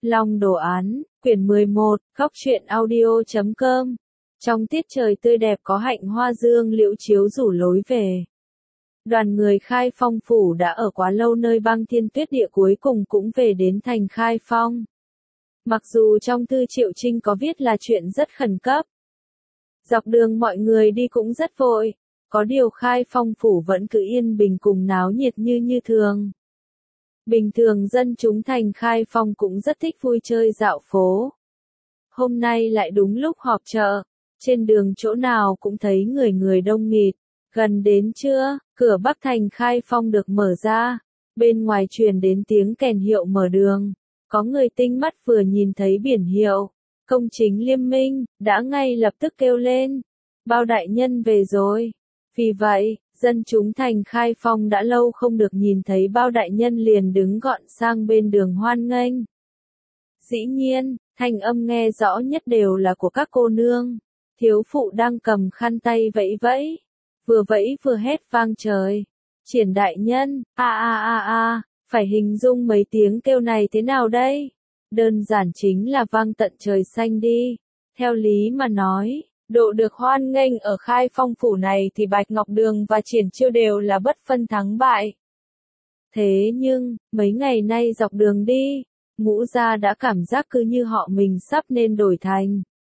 Long đồ án, quyển 11, góc truyện audio.com. Trong tiết trời tươi đẹp có hạnh hoa dương liễu chiếu rủ lối về. Đoàn người Khai Phong phủ đã ở quá lâu nơi băng thiên tuyết địa, cuối cùng cũng về đến thành Khai Phong. Mặc dù trong thư Triệu Trinh có viết là chuyện rất khẩn cấp. Dọc đường mọi người đi cũng rất vội, có điều Khai Phong phủ vẫn cứ yên bình cùng náo nhiệt như thường. Bình thường dân chúng thành Khai Phong cũng rất thích vui chơi dạo phố. Hôm nay lại đúng lúc họp chợ, trên đường chỗ nào cũng thấy người đông nghịt. Gần đến trưa, cửa Bắc thành Khai Phong được mở ra, bên ngoài truyền đến tiếng kèn hiệu mở đường. Có người tinh mắt vừa nhìn thấy biển hiệu, công chính Liêm Minh, đã ngay lập tức kêu lên, bao đại nhân về rồi. Vì vậy, dân chúng thành Khai Phong đã lâu không được nhìn thấy bao đại nhân liền đứng gọn sang bên đường hoan nghênh. Dĩ nhiên, thanh âm nghe rõ nhất đều là của các cô nương. Thiếu phụ đang cầm khăn tay vẫy vẫy vừa hét vang trời. Triển đại nhân, phải hình dung mấy tiếng kêu này thế nào đây? Đơn giản chính là vang tận trời xanh đi. Theo lý mà nói, độ được hoan nghênh ở Khai Phong phủ này thì Bạch Ngọc Đường và Triển Chiêu đều là bất phân thắng bại. Thế nhưng, mấy ngày nay dọc đường đi, Ngũ gia đã cảm giác cứ như họ mình sắp nên đổi thành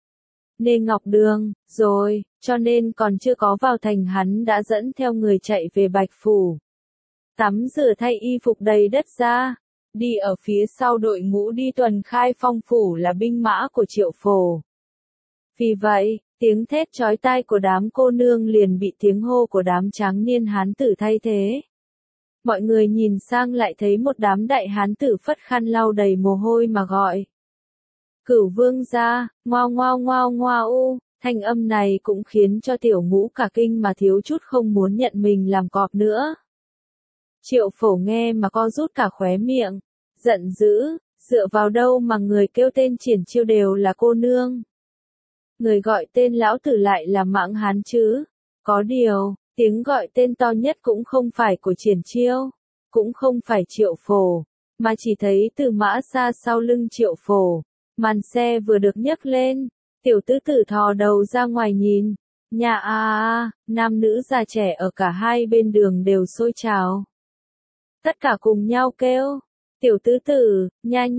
Nê Ngọc Đường, rồi, cho nên còn chưa có vào thành hắn đã dẫn theo người chạy về Bạch Phủ. Tắm rửa thay y phục đầy đất ra, đi ở phía sau đội ngũ đi tuần Khai Phong phủ là binh mã của Triệu Phổ. Vì vậy, tiếng thét chói tai của đám cô nương liền bị tiếng hô của đám tráng niên hán tử thay thế. Mọi người nhìn sang lại thấy một đám đại hán tử phất khăn lau đầy mồ hôi mà gọi. Cửu vương gia, ngoao u, thanh âm này cũng khiến cho Tiểu Ngũ cả kinh mà thiếu chút không muốn nhận mình làm cọp nữa. Triệu Phổ nghe mà co rút cả khóe miệng, giận dữ, dựa vào đâu mà người kêu tên Triển Chiêu đều là cô nương. Người gọi tên lão tử lại là Mãng Hán chứ, có điều, tiếng gọi tên to nhất cũng không phải của Triển Chiêu, cũng không phải Triệu Phổ, mà chỉ thấy từ mã xa sau lưng Triệu Phổ, màn xe vừa được nhấc lên, tiểu tứ tử thò đầu ra ngoài nhìn, nhà nam nữ già trẻ ở cả hai bên đường đều xôi trào. Tất cả cùng nhau kêu, tiểu tứ tử,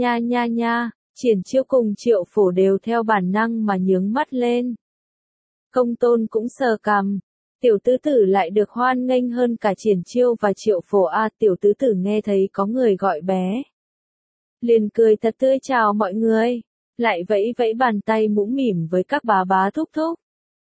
nha, Triển Chiêu cùng Triệu Phổ đều theo bản năng mà nhướng mắt lên. Công tôn cũng sờ cằm, tiểu tứ tử lại được hoan nghênh hơn cả Triển Chiêu và Triệu Phổ tiểu tứ tử nghe thấy có người gọi bé. Liền cười thật tươi chào mọi người, lại vẫy bàn tay mũm mỉm với các bá thúc thúc.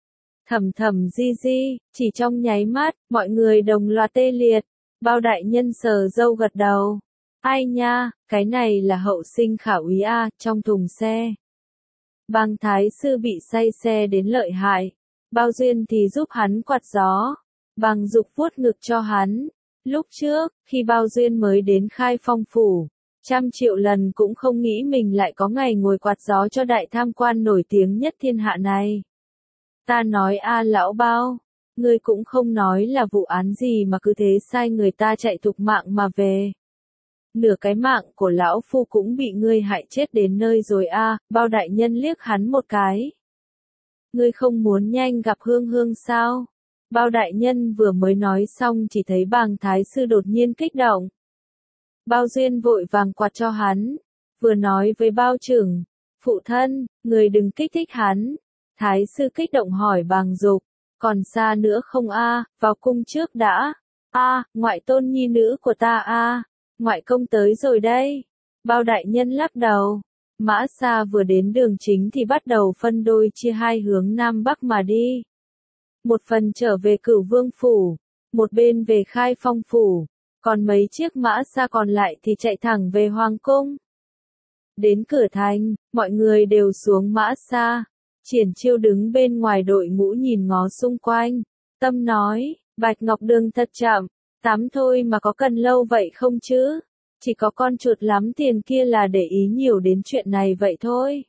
Thầm di, chỉ trong nháy mắt, mọi người đồng loạt tê liệt, bao đại nhân sờ râu gật đầu. Ai nha, cái này là hậu sinh Khả úy trong thùng xe. Bang thái sư bị say xe đến lợi hại, Bao Duyên thì giúp hắn quạt gió, Bang Dục vuốt ngực cho hắn. Lúc trước, khi Bao Duyên mới đến Khai Phong phủ, 100 triệu lần cũng không nghĩ mình lại có ngày ngồi quạt gió cho đại tham quan nổi tiếng nhất thiên hạ này. Ta nói lão Bao, ngươi cũng không nói là vụ án gì mà cứ thế sai người ta chạy thục mạng mà về. Nửa cái mạng của lão phu cũng bị ngươi hại chết đến nơi rồi Bao đại nhân liếc hắn một cái. Ngươi không muốn nhanh gặp Hương sao? Bao đại nhân vừa mới nói xong chỉ thấy Bàng thái sư đột nhiên kích động. Bao Duyên vội vàng quạt cho hắn, vừa nói với Bao trưởng, phụ thân, người đừng kích thích hắn. Thái sư kích động hỏi Bàng Dục, còn xa nữa không vào cung trước đã. Ngoại tôn nhi nữ của ta ngoại công tới rồi đây. Bao đại nhân lắc đầu. Mã xa vừa đến đường chính thì bắt đầu phân đôi chia hai hướng Nam Bắc mà đi. Một phần trở về Cửu Vương phủ, một bên về Khai Phong phủ, còn mấy chiếc mã xa còn lại thì chạy thẳng về Hoàng cung. Đến cửa thành, mọi người đều xuống mã xa. Triển Chiêu đứng bên ngoài đội ngũ nhìn ngó xung quanh, tâm nói, Bạch Ngọc Đường thật chậm, tắm thôi mà có cần lâu vậy không chứ? Chỉ có con chuột lắm tiền kia là để ý nhiều đến chuyện này vậy thôi.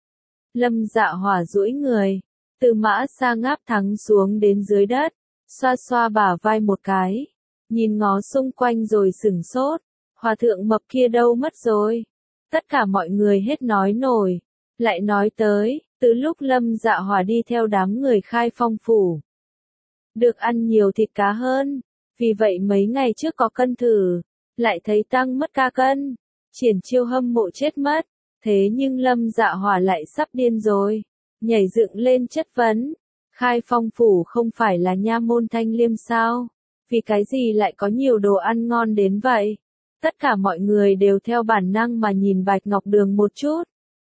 Lâm Dạ Hỏa duỗi người, từ mã xa ngáp thắng xuống đến dưới đất, xoa bả vai một cái, nhìn ngó xung quanh rồi sửng sốt, hòa thượng mập kia đâu mất rồi? Tất cả mọi người hết nói nổi. Lại nói tới, từ lúc Lâm Dạ Hỏa đi theo đám người Khai Phong phủ, được ăn nhiều thịt cá hơn. Vì vậy mấy ngày trước có cân thử, lại thấy tăng mất ca cân. Triển Chiêu hâm mộ chết mất. Thế nhưng Lâm Dạ Hỏa lại sắp điên rồi. Nhảy dựng lên chất vấn. Khai Phong phủ không phải là nha môn Thanh Liêm sao? Vì cái gì lại có nhiều đồ ăn ngon đến vậy? Tất cả mọi người đều theo bản năng mà nhìn Bạch Ngọc Đường một chút.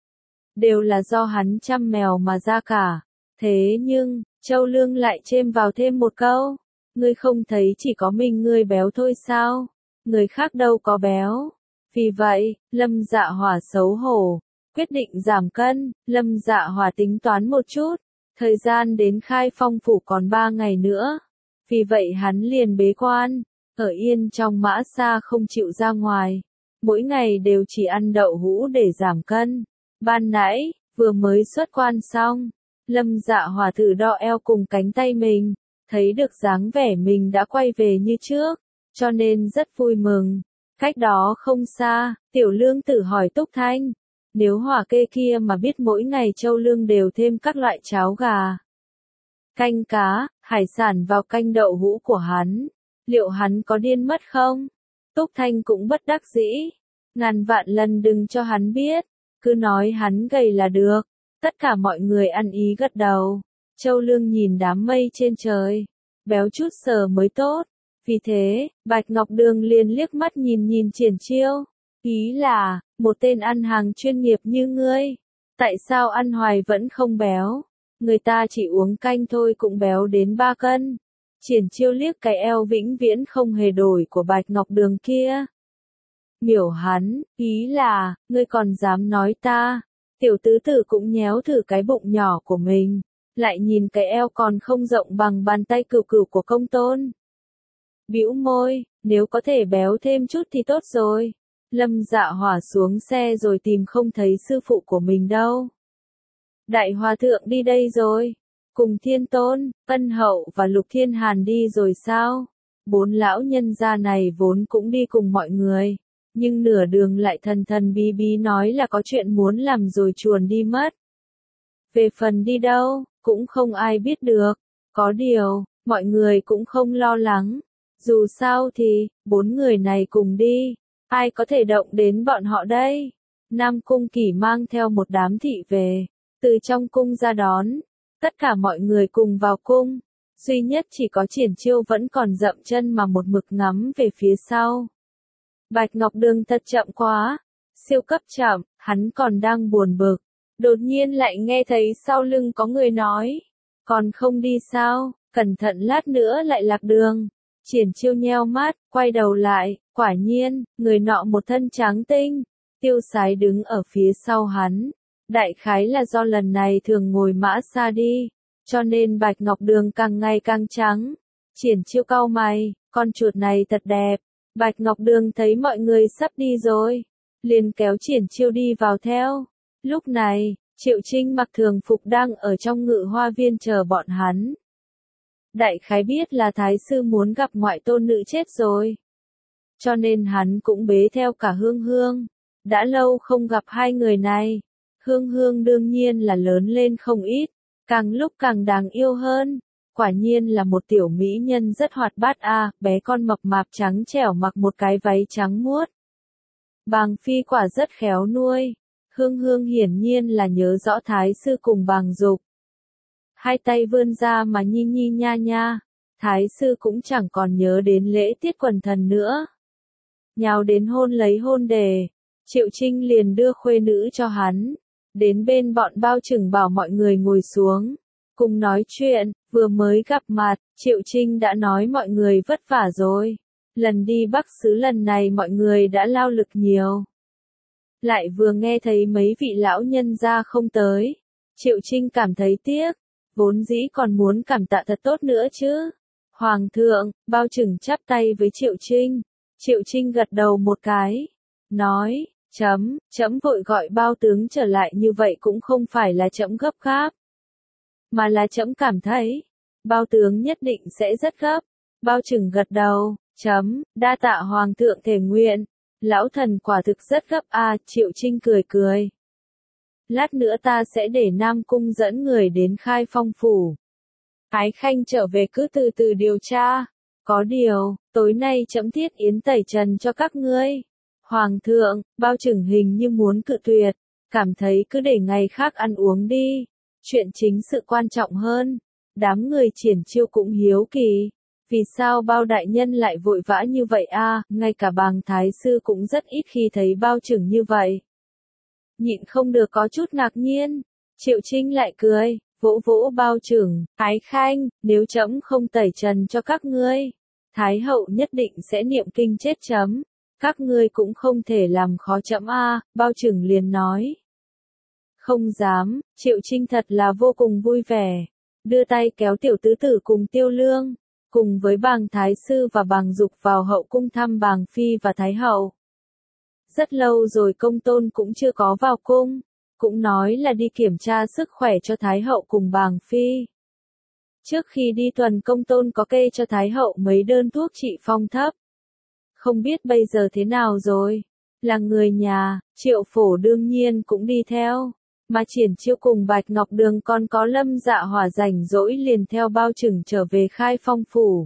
Đều là do hắn chăm mèo mà ra cả. Thế nhưng, Châu Lương lại chêm vào thêm một câu. Ngươi không thấy chỉ có mình ngươi béo thôi sao? Người khác đâu có béo. Vì vậy, Lâm Dạ Hỏa xấu hổ, quyết định giảm cân. Lâm Dạ Hỏa tính toán một chút. Thời gian đến Khai Phong phủ còn 3 ngày nữa. Vì vậy hắn liền bế quan, ở yên trong mã xa không chịu ra ngoài. Mỗi ngày đều chỉ ăn đậu hũ để giảm cân. Ban nãy, vừa mới xuất quan xong, Lâm Dạ Hỏa thử đo eo cùng cánh tay mình, thấy được dáng vẻ mình đã quay về như trước, cho nên rất vui mừng. Cách đó không xa, Tiểu Lương Tử hỏi Túc Thanh, nếu Hỏa kê kia mà biết mỗi ngày Châu Lương đều thêm các loại cháo gà, canh cá, hải sản vào canh đậu hũ của hắn, liệu hắn có điên mất không? Túc Thanh cũng bất đắc dĩ, ngàn vạn lần đừng cho hắn biết, cứ nói hắn gầy là được. Tất cả mọi người ăn ý gật đầu. Châu Lương nhìn đám mây trên trời, béo chút sờ mới tốt. Vì thế, Bạch Ngọc Đường liền liếc mắt nhìn Triển Chiêu. Ý là, một tên ăn hàng chuyên nghiệp như ngươi, tại sao ăn hoài vẫn không béo? Người ta chỉ uống canh thôi cũng béo đến 3 cân. Triển Chiêu liếc cái eo vĩnh viễn không hề đổi của Bạch Ngọc Đường kia. Miểu hắn, ý là, ngươi còn dám nói ta. Tiểu tứ tử cũng nhéo thử cái bụng nhỏ của mình, lại nhìn cái eo còn không rộng bằng bàn tay cừu cừu của công tôn. Bĩu môi, nếu có thể béo thêm chút thì tốt rồi. Lâm Dạ Hỏa xuống xe rồi tìm không thấy sư phụ của mình đâu. Đại hòa thượng đi đây rồi. Cùng Thiên Tôn, Ân Hậu và Lục Thiên Hàn đi rồi sao? 4 lão nhân gia này vốn cũng đi cùng mọi người. Nhưng nửa đường lại thần bí bí nói là có chuyện muốn làm rồi chuồn đi mất. Về phần đi đâu, cũng không ai biết được. Có điều, mọi người cũng không lo lắng. Dù sao thì, 4 người này cùng đi, ai có thể động đến bọn họ đây? Nam Cung Kỷ mang theo một đám thị về, từ trong cung ra đón. Tất cả mọi người cùng vào cung. Duy nhất chỉ có Triển Chiêu vẫn còn dậm chân mà một mực ngắm về phía sau. Bạch Ngọc Đường thật chậm quá, siêu cấp chậm, hắn còn đang buồn bực. Đột nhiên lại nghe thấy sau lưng có người nói, còn không đi sao, cẩn thận lát nữa lại lạc đường. Triển Chiêu nheo mắt, quay đầu lại, quả nhiên, người nọ một thân trắng tinh, tiêu sái đứng ở phía sau hắn. Đại khái là do lần này thường ngồi mã xa đi, cho nên Bạch Ngọc Đường càng ngày càng trắng. Triển Chiêu cau mày, con chuột này thật đẹp. Bạch Ngọc Đường thấy mọi người sắp đi rồi, liền kéo Triển Chiêu đi vào theo. Lúc này, Triệu Trinh mặc thường phục đang ở trong Ngự Hoa Viên chờ bọn hắn. Đại khái biết là Thái sư muốn gặp ngoại tôn nữ chết rồi, cho nên hắn cũng bế theo cả Hương Hương. Đã lâu không gặp hai người này, Hương Hương đương nhiên là lớn lên không ít, càng lúc càng đáng yêu hơn. Quả nhiên là một tiểu mỹ nhân rất hoạt bát a, bé con mập mạp trắng trẻo mặc một cái váy trắng muốt. Bàng phi quả rất khéo nuôi. Hương Hương hiển nhiên là nhớ rõ Thái sư cùng Bàng Dục. Hai tay vươn ra mà nhi nhi nha nha. Thái sư cũng chẳng còn nhớ đến lễ tiết quần thần nữa. Nhào đến hôn lấy hôn đề. Triệu Trinh liền đưa khuê nữ cho hắn. Đến bên bọn Bao Trừng bảo mọi người ngồi xuống. Cùng nói chuyện, vừa mới gặp mặt, Triệu Trinh đã nói mọi người vất vả rồi. Lần đi Bắc xứ lần này mọi người đã lao lực nhiều. Lại vừa nghe thấy mấy vị lão nhân gia không tới. Triệu Trinh cảm thấy tiếc, vốn dĩ còn muốn cảm tạ thật tốt nữa chứ. Hoàng thượng, Bao Trừng chắp tay với Triệu Trinh. Triệu Trinh gật đầu một cái, nói, trẫm vội gọi Bao tướng trở lại như vậy cũng không phải là trẫm gấp gáp, mà là trẫm cảm thấy, Bao tướng nhất định sẽ rất gấp. Bao Trừng gật đầu, đa tạ Hoàng thượng thể nguyện. Lão thần quả thực rất gấp a, Triệu Trinh cười cười. Lát nữa ta sẽ để Nam Cung dẫn người đến Khai Phong phủ. Ái Khanh trở về cứ từ từ điều tra. Có điều, tối nay trẫm thiết yến tẩy trần cho các ngươi. Hoàng thượng, Bao Chừng hình như muốn cự tuyệt, cảm thấy cứ để ngày khác ăn uống đi. Chuyện chính sự quan trọng hơn. Đám người Triển Chiêu cũng hiếu kỳ. Vì sao Bao đại nhân lại vội vã như vậy a? Ngay cả Bàng Thái sư cũng rất ít khi thấy Bao Chừng như vậy. Nhịn không được có chút ngạc nhiên. Triệu Trinh lại cười, vỗ vỗ Bao Chừng, Ái Khanh, nếu trẫm không tẩy trần cho các ngươi, Thái hậu nhất định sẽ niệm kinh chết chấm. Các ngươi cũng không thể làm khó trẫm a. Bao Chừng liền nói. Không dám. Triệu Trinh thật là vô cùng vui vẻ. Đưa tay kéo tiểu tứ tử cùng Tiêu Lương, cùng với Bàng Thái sư và Bàng Dục vào hậu cung thăm Bàng Phi và Thái hậu. Rất lâu rồi Công Tôn cũng chưa có vào cung, cũng nói là đi kiểm tra sức khỏe cho Thái hậu cùng Bàng Phi. Trước khi đi tuần Công Tôn có kê cho Thái hậu mấy đơn thuốc trị phong thấp. Không biết bây giờ thế nào rồi. Là người nhà, Triệu Phổ đương nhiên cũng đi theo. Mà Triển Chiêu cùng Bạch Ngọc Đường còn có Lâm Dạ Hỏa rảnh rỗi liền theo Bao Chừng trở về Khai Phong phủ.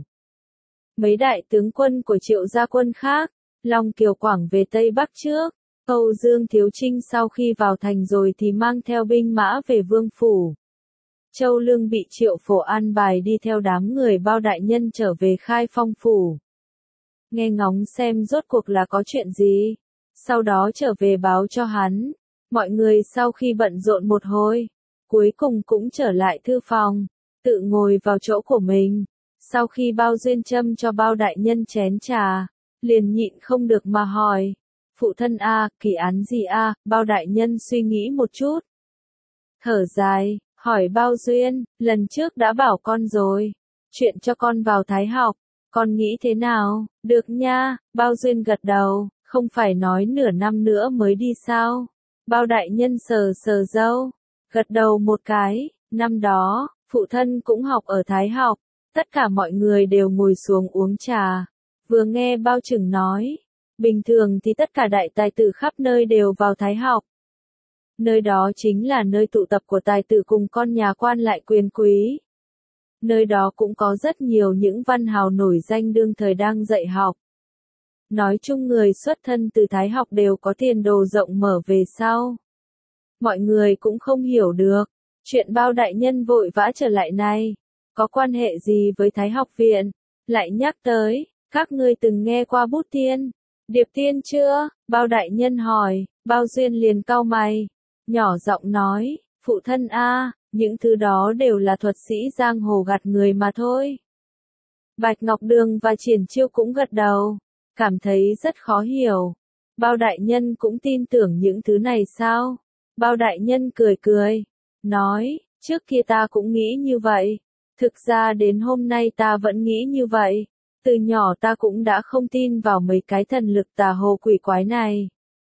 Mấy đại tướng quân của Triệu gia quân khác, Long Kiều Quảng về Tây Bắc trước, Âu Dương Thiếu Trinh sau khi vào thành rồi thì mang theo binh mã về Vương phủ. Châu Lương bị Triệu Phổ an bài đi theo đám người Bao đại nhân trở về Khai Phong phủ. Nghe ngóng xem rốt cuộc là có chuyện gì, sau đó trở về báo cho hắn. Mọi người sau khi bận rộn một hồi, cuối cùng cũng trở lại thư phòng, tự ngồi vào chỗ của mình. Sau khi Bao Duyên châm cho Bao đại nhân chén trà, liền nhịn không được mà hỏi. Phụ thân a, kỳ án gì a? Bao đại nhân suy nghĩ một chút. Thở dài, hỏi Bao Duyên, lần trước đã bảo con rồi. Chuyện cho con vào Thái học, con nghĩ thế nào? Được nha, Bao Duyên gật đầu, không phải nói nửa năm nữa mới đi sao? Bao đại nhân sờ sờ râu, gật đầu một cái. Năm đó, phụ thân cũng học ở Thái học. Tất cả mọi người đều ngồi xuống uống trà. Vừa nghe Bao Chừng nói, bình thường thì tất cả đại tài tử khắp nơi đều vào Thái học. Nơi đó chính là nơi tụ tập của tài tử cùng con nhà quan lại quyền quý. Nơi đó cũng có rất nhiều những văn hào nổi danh đương thời đang dạy học. Nói chung người xuất thân từ Thái học đều có tiền đồ rộng mở về sau. Mọi người cũng không hiểu được, chuyện Bao đại nhân vội vã trở lại này, có quan hệ gì với Thái học viện? Lại nhắc tới, các ngươi từng nghe qua bút tiên, điệp tiên chưa? Bao đại nhân hỏi, Bao Duyên liền cau mày, nhỏ giọng nói, phụ thân a, những thứ đó đều là thuật sĩ giang hồ gạt người mà thôi. Bạch Ngọc Đường và Triển Chiêu cũng gật đầu, cảm thấy rất khó hiểu. Bao đại nhân cũng tin tưởng những thứ này sao? Bao đại nhân cười cười, nói, trước kia ta cũng nghĩ như vậy. Thực ra đến hôm nay ta vẫn nghĩ như vậy. Từ nhỏ ta cũng đã không tin vào mấy cái thần lực tà hồ quỷ quái này.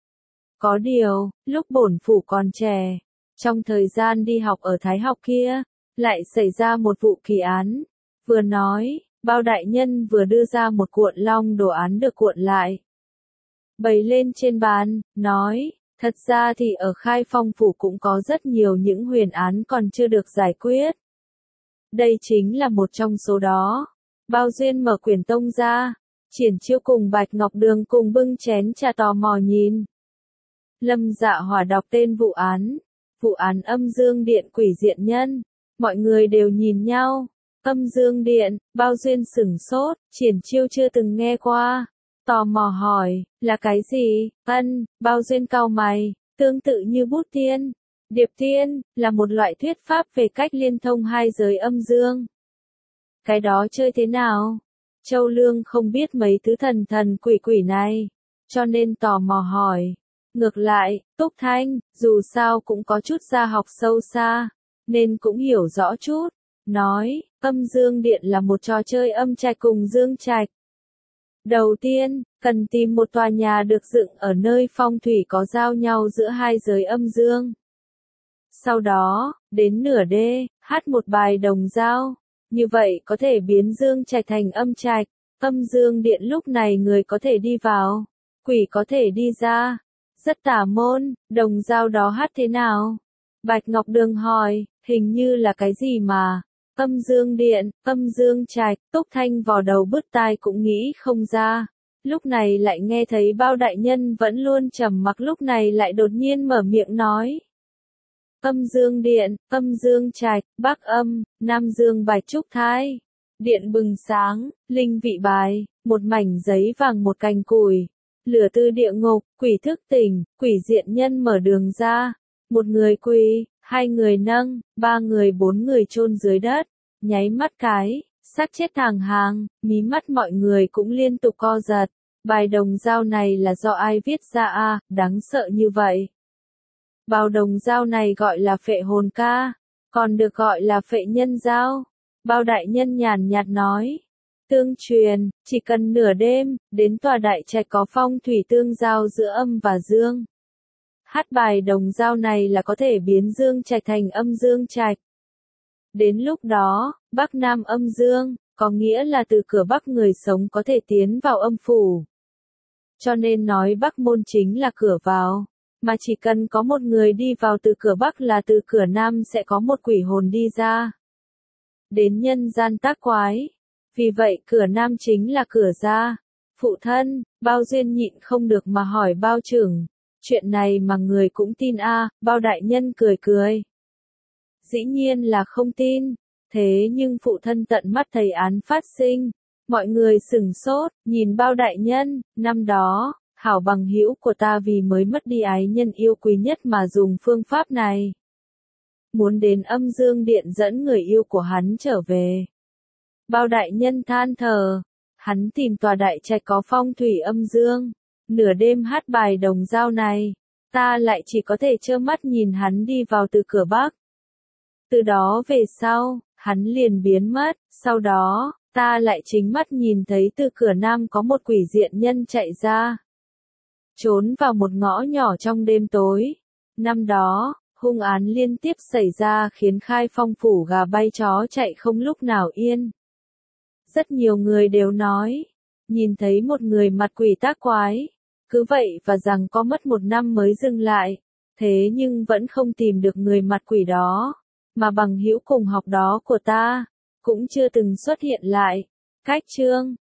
Có điều, lúc bổn phủ còn trẻ, trong thời gian đi học ở Thái học kia, lại xảy ra một vụ kỳ án. Vừa nói, Bao đại nhân vừa đưa ra một cuộn long đồ án được cuộn lại, bày lên trên bàn, nói, thật ra thì ở Khai Phong phủ cũng có rất nhiều những huyền án còn chưa được giải quyết. Đây chính là một trong số đó. Bao Duyên mở quyển tông ra, Triển Chiêu cùng Bạch Ngọc Đường cùng bưng chén trà tò mò nhìn. Lâm Dạ Hỏa đọc tên vụ án Âm Dương Điện quỷ diện nhân. Mọi người đều nhìn nhau. Âm Dương Điện, Bao Duyên sửng sốt, Triển Chiêu chưa từng nghe qua. Tò mò hỏi, là cái gì? Bao Duyên cau mày, tương tự như bút tiên. Điệp tiên, là một loại thuyết pháp về cách liên thông hai giới âm dương. Cái đó chơi thế nào? Châu Lương không biết mấy thứ thần quỷ quỷ này, cho nên tò mò hỏi. Ngược lại, Túc Thanh, dù sao cũng có chút gia học sâu xa, nên cũng hiểu rõ chút. Nói, Âm Dương Điện là một trò chơi âm trạch cùng dương trạch. Đầu tiên, cần tìm một tòa nhà được dựng ở nơi phong thủy có giao nhau giữa hai giới âm dương. Sau đó, đến nửa đê, hát một bài đồng dao. Như vậy có thể biến dương trạch thành âm trạch. Âm Dương Điện lúc này người có thể đi vào, quỷ có thể đi ra. Rất tà môn, đồng dao đó hát thế nào? Bạch Ngọc Đường hỏi, hình như là cái gì mà. Âm dương điện, âm dương trạch, Túc Thanh vò đầu bứt tai cũng nghĩ không ra. Lúc này lại nghe thấy Bao đại nhân vẫn luôn trầm mặc, lúc này lại đột nhiên mở miệng nói. Âm dương điện, âm dương trạch, Bắc âm, Nam dương bạch trúc thai. Điện bừng sáng, linh vị bài, một mảnh giấy vàng một cành củi. Lửa từ địa ngục, quỷ thức tỉnh, quỷ diện nhân mở đường ra. Một người quỳ, hai người nâng, ba người bốn người chôn dưới đất. Nháy mắt cái, xác chết thàng hàng, mí mắt mọi người cũng liên tục co giật. Bài đồng dao này là do ai viết ra a, đáng sợ như vậy. Bao đồng dao này gọi là phệ hồn ca, còn được gọi là phệ nhân dao. Bao đại nhân nhàn nhạt nói. Tương truyền, chỉ cần nửa đêm, đến tòa đại trạch có phong thủy tương giao giữa âm và dương. Hát bài đồng dao này là có thể biến dương trạch thành âm dương trạch. Đến lúc đó, Bắc Nam âm dương, có nghĩa là từ cửa Bắc người sống có thể tiến vào âm phủ. Cho nên nói Bắc môn chính là cửa vào, mà chỉ cần có một người đi vào từ cửa Bắc là từ cửa Nam sẽ có một quỷ hồn đi ra. Đến nhân gian tác quái. Vì vậy cửa Nam chính là cửa ra. Phụ thân, Bao Duyên nhịn không được mà hỏi Bao trưởng. Chuyện này mà người cũng tin a? Bao đại nhân cười cười. Dĩ nhiên là không tin. Thế nhưng phụ thân tận mắt thấy án phát sinh. Mọi người sửng sốt, nhìn Bao đại nhân. Năm đó, hảo bằng hữu của ta vì mới mất đi ái nhân yêu quý nhất mà dùng phương pháp này. Muốn đến âm dương điện dẫn người yêu của hắn trở về. Bao đại nhân than thở, hắn tìm tòa đại trạch có phong thủy âm dương, nửa đêm hát bài đồng dao này, ta lại chỉ có thể trơ mắt nhìn hắn đi vào từ cửa Bắc. Từ đó về sau, hắn liền biến mất, sau đó, ta lại chính mắt nhìn thấy từ cửa Nam có một quỷ diện nhân chạy ra. Trốn vào một ngõ nhỏ trong đêm tối. Năm đó, hung án liên tiếp xảy ra khiến Khai Phong phủ gà bay chó chạy không lúc nào yên. Rất nhiều người đều nói, nhìn thấy một người mặt quỷ tác quái, cứ vậy và rằng có mất 1 năm mới dừng lại, thế nhưng vẫn không tìm được người mặt quỷ đó, mà bằng hữu cùng học đó của ta, cũng chưa từng xuất hiện lại. Cách chương